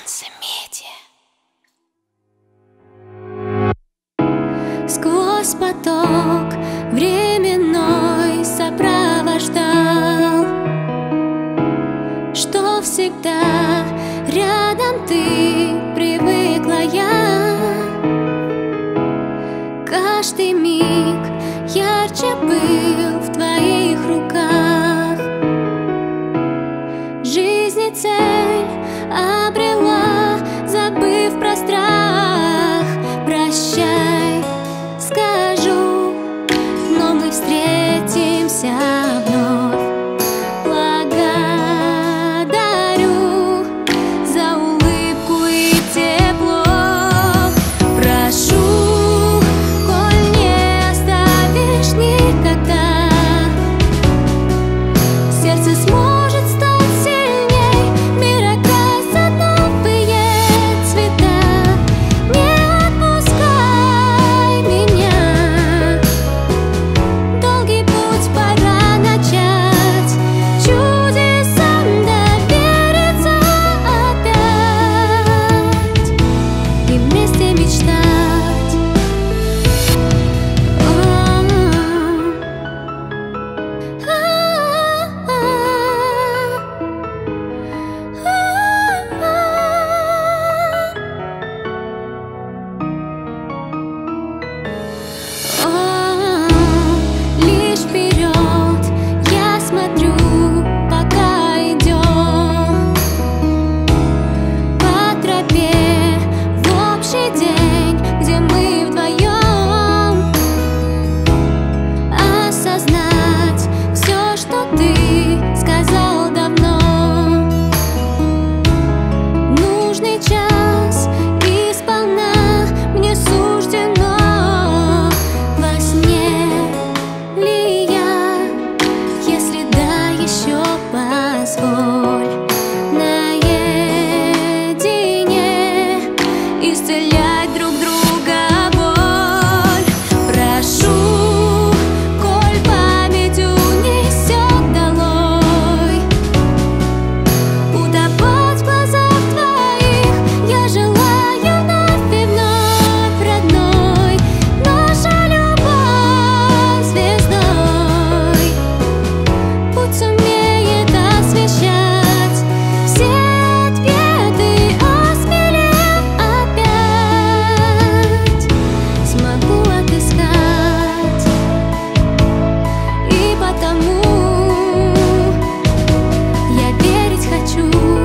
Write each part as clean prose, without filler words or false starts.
Медиа. Сквозь поток временной сопровождал, что всегда рядом ты привыкла я. Каждый миг ярче был в твоих руках. Жизни цель обрела, забыв про страх. Прощай, скажу, но мы встретимся вновь. Благодарю за улыбку и тепло. Прошу, коль не оставишь никогда, сердце сможет стать сильней, мир окрасит новые цвета. Не отпускай меня, долгий путь пора начать, чудесам довериться опять и вместе мечтать. Лишь вперед я смотрю, пока идем по тропе в общий день, где мы вдвоем. Осознать все, что ты сказал давно. Нужный час и сполна мне суждено. Во сне ли я? Если да, еще позволь наедине исцелять друг друга боль. Прошу, коль память унесет долой, утопать в глазах твоих я желаю вновь и вновь, родной. Наша любовь звездой путь сумеет освещать все ответы, осмелев опять смогу отыскать. И потому я верить хочу.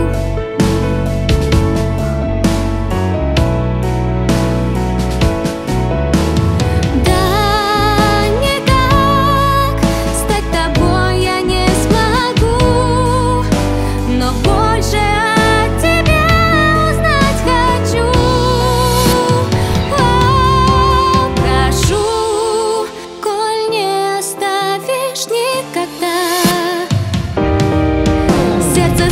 Да, никак стать тобой я не смогу, но больше от тебя узнать хочу. Прошу, коль не оставишь никогда, сердце